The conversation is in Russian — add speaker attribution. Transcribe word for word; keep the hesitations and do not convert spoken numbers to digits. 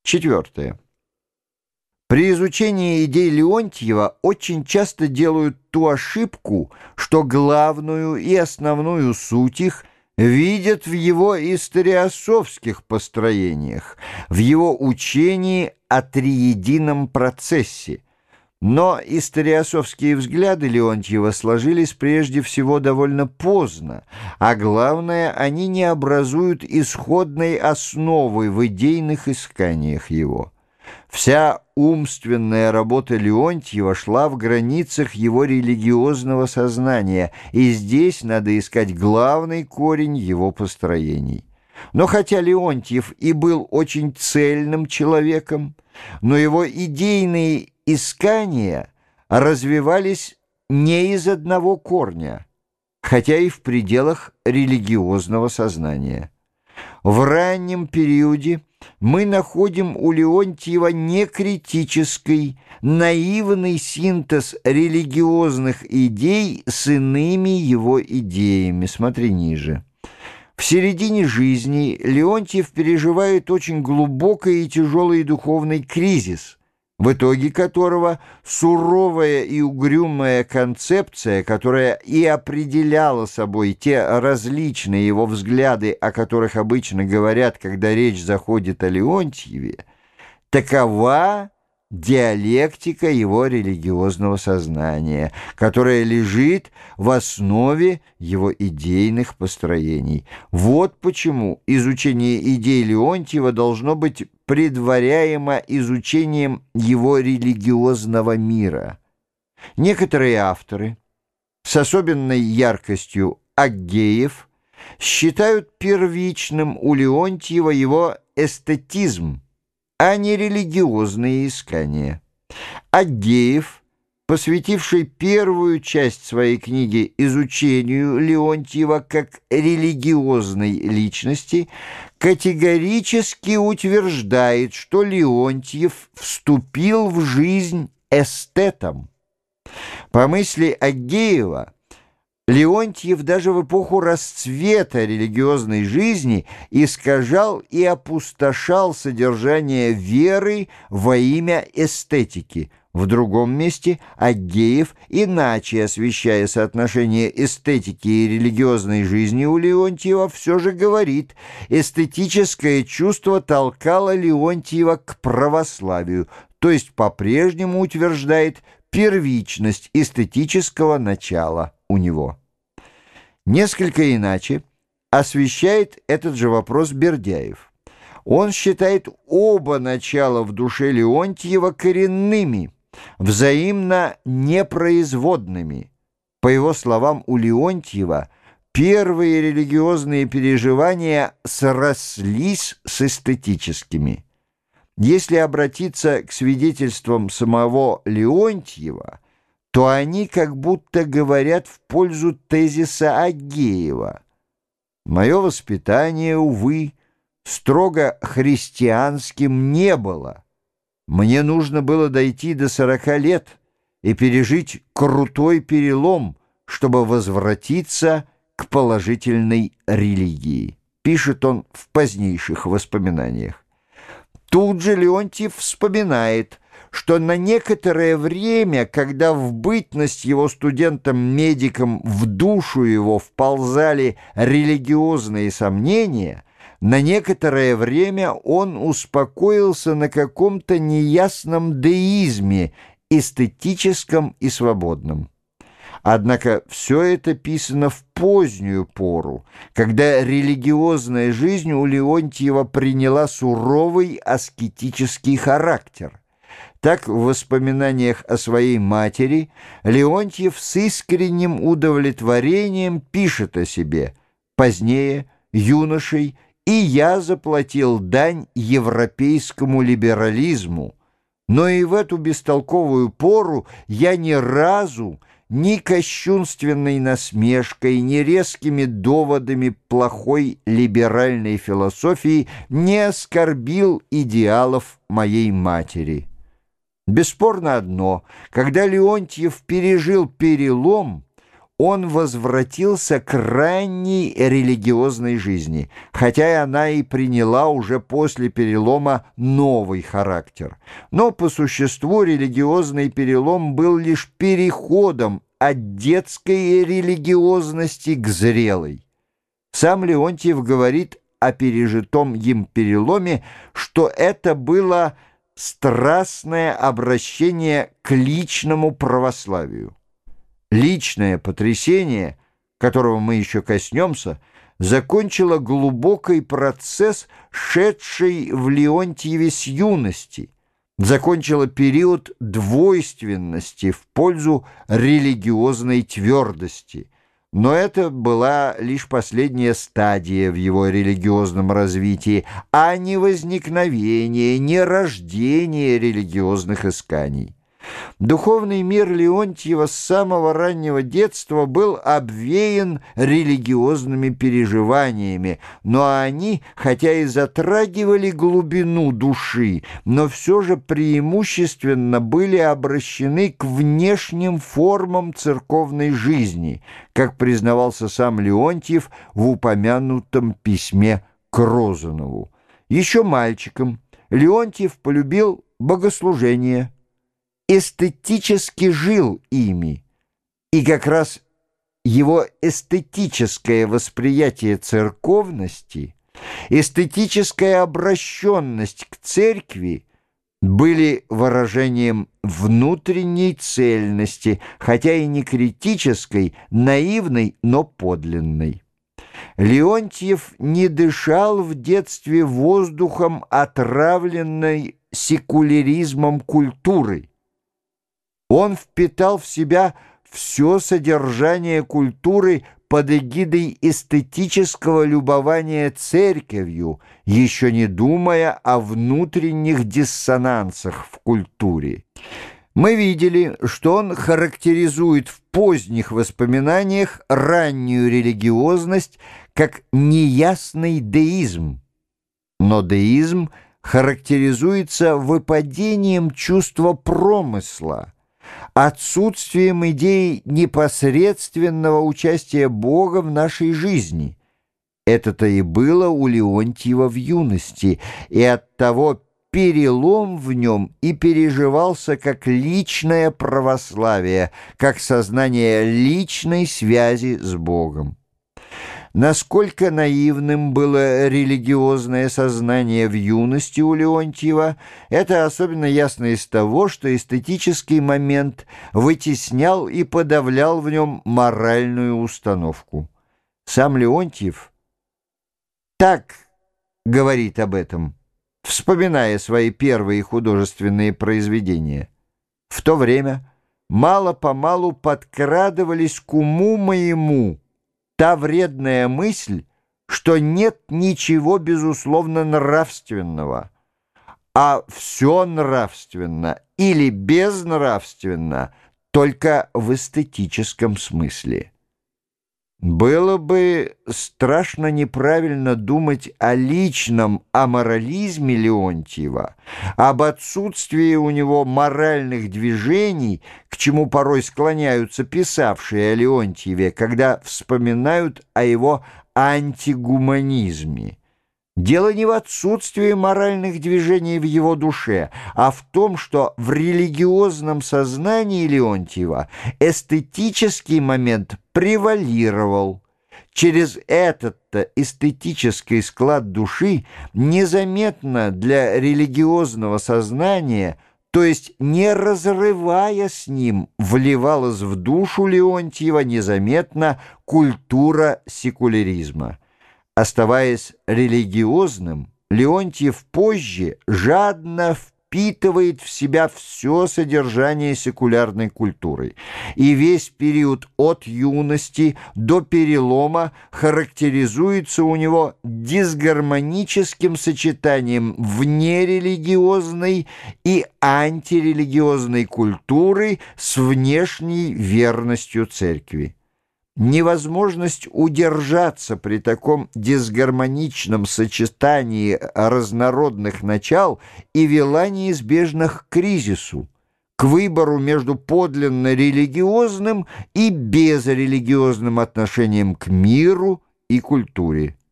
Speaker 1: Четвертое. При изучении идей Леонтьева очень часто делают ту ошибку, что главную и основную суть их видят в его историософских построениях, в его учении о триедином процессе. Но историософские взгляды Леонтьева сложились прежде всего довольно поздно, а главное, они не образуют исходной основы в идейных исканиях его. Вся умственная работа Леонтьева шла в границах его религиозного сознания, и здесь надо искать главный корень его построений. Но хотя Леонтьев и был очень цельным человеком, но его идейные искания развивались не из одного корня, хотя и в пределах религиозного сознания. В раннем периоде мы находим у Леонтьева некритический, наивный синтез религиозных идей с иными его идеями. Смотри ниже. В середине жизни Леонтьев переживает очень глубокий и тяжелый духовный кризис, в итоге которого суровая и угрюмая концепция, которая и определяла собой те различные его взгляды, о которых обычно говорят, когда речь заходит о Леонтьеве, такова диалектика его религиозного сознания, которая лежит в основе его идейных построений. Вот почему изучение идей Леонтьева должно быть предваряемо изучением его религиозного мира. Некоторые авторы, с особенной яркостью Аггеев, считают первичным у Леонтьева его эстетизм, а не религиозные искания. Аггеев, посвятивший первую часть своей книги изучению Леонтьева как религиозной личности, категорически утверждает, что Леонтьев вступил в жизнь эстетом. По мысли Аггеева, Леонтьев даже в эпоху расцвета религиозной жизни искажал и опустошал содержание веры во имя эстетики. В другом месте Аггеев, иначе освещая соотношение эстетики и религиозной жизни у Леонтьева, все же говорит: эстетическое чувство толкало Леонтьева к православию, то есть по-прежнему утверждает первичность эстетического начала у него. Несколько иначе освещает этот же вопрос Бердяев. Он считает оба начала в душе Леонтьева коренными, взаимно непроизводными. По его словам, у Леонтьева первые религиозные переживания срослись с эстетическими. Если обратиться к свидетельствам самого Леонтьева, то они как будто говорят в пользу тезиса Аггеева. «Мое воспитание, увы, строго христианским не было. Мне нужно было дойти до сорока лет и пережить крутой перелом, чтобы возвратиться к положительной религии», пишет он в позднейших воспоминаниях. Тут же Леонтьев вспоминает, что на некоторое время, когда в бытность его студентом-медиком в душу его вползали религиозные сомнения, на некоторое время он успокоился на каком-то неясном деизме, эстетическом и свободном. Однако все это писано в позднюю пору, когда религиозная жизнь у Леонтьева приняла суровый аскетический характер. Так, в воспоминаниях о своей матери Леонтьев с искренним удовлетворением пишет о себе: «Позднее, юношей, и я заплатил дань европейскому либерализму, но и в эту бестолковую пору я ни разу ни кощунственной насмешкой, ни резкими доводами плохой либеральной философии не оскорбил идеалов моей матери». Бесспорно одно: когда Леонтьев пережил перелом, он возвратился к ранней религиозной жизни, хотя и она и приняла уже после перелома новый характер. Но по существу религиозный перелом был лишь переходом от детской религиозности к зрелой. Сам Леонтьев говорит о пережитом им переломе, что это было страстное обращение к личному православию. Личное потрясение, которого мы еще коснемся, закончило глубокий процесс, шедший в Леонтьеве с юности, закончило период двойственности в пользу религиозной твердости. Но это была лишь последняя стадия в его религиозном развитии, а не возникновение, не рождение религиозных исканий. Духовный мир Леонтьева с самого раннего детства был обвеян религиозными переживаниями, но они, хотя и затрагивали глубину души, но все же преимущественно были обращены к внешним формам церковной жизни, как признавался сам Леонтьев в упомянутом письме к Розанову. Еще мальчиком Леонтьев полюбил богослужение, эстетически жил ими, и как раз его эстетическое восприятие церковности, эстетическая обращенность к церкви были выражением внутренней цельности, хотя и не критической, наивной, но подлинной. Леонтьев не дышал в детстве воздухом, отравленной секуляризмом культуры. Он впитал в себя все содержание культуры под эгидой эстетического любования церковью, еще не думая о внутренних диссонансах в культуре. Мы видели, что он характеризует в поздних воспоминаниях раннюю религиозность как неясный деизм. Но деизм характеризуется выпадением чувства промысла, отсутствием идеи непосредственного участия Бога в нашей жизни. Это-то и было у Леонтьева в юности, и оттого перелом в нем и переживался как личное православие, как сознание личной связи с Богом. Насколько наивным было религиозное сознание в юности у Леонтьева, это особенно ясно из того, что эстетический момент вытеснял и подавлял в нем моральную установку. Сам Леонтьев так говорит об этом, вспоминая свои первые художественные произведения. В то время мало-помалу подкрадывались к уму моему та вредная мысль, что нет ничего, безусловно, нравственного, а все нравственно или безнравственно только в эстетическом смысле. Было бы страшно неправильно думать о личном аморализме Леонтьева, об отсутствии у него моральных движений, к чему порой склоняются писавшие о Леонтьеве, когда вспоминают о его антигуманизме. Дело не в отсутствии моральных движений в его душе, а в том, что в религиозном сознании Леонтьева эстетический момент превалировал. Через этот-то эстетический склад души незаметно для религиозного сознания, то есть не разрывая с ним, вливалась в душу Леонтьева незаметно культура секуляризма. Оставаясь религиозным, Леонтьев позже жадно впитывает в себя все содержание секулярной культуры, и весь период от юности до перелома характеризуется у него дисгармоническим сочетанием внерелигиозной и антирелигиозной культуры с внешней верностью церкви. Невозможность удержаться при таком дисгармоничном сочетании разнородных начал и вела неизбежно к кризису, к выбору между подлинно религиозным и безрелигиозным отношением к миру и культуре.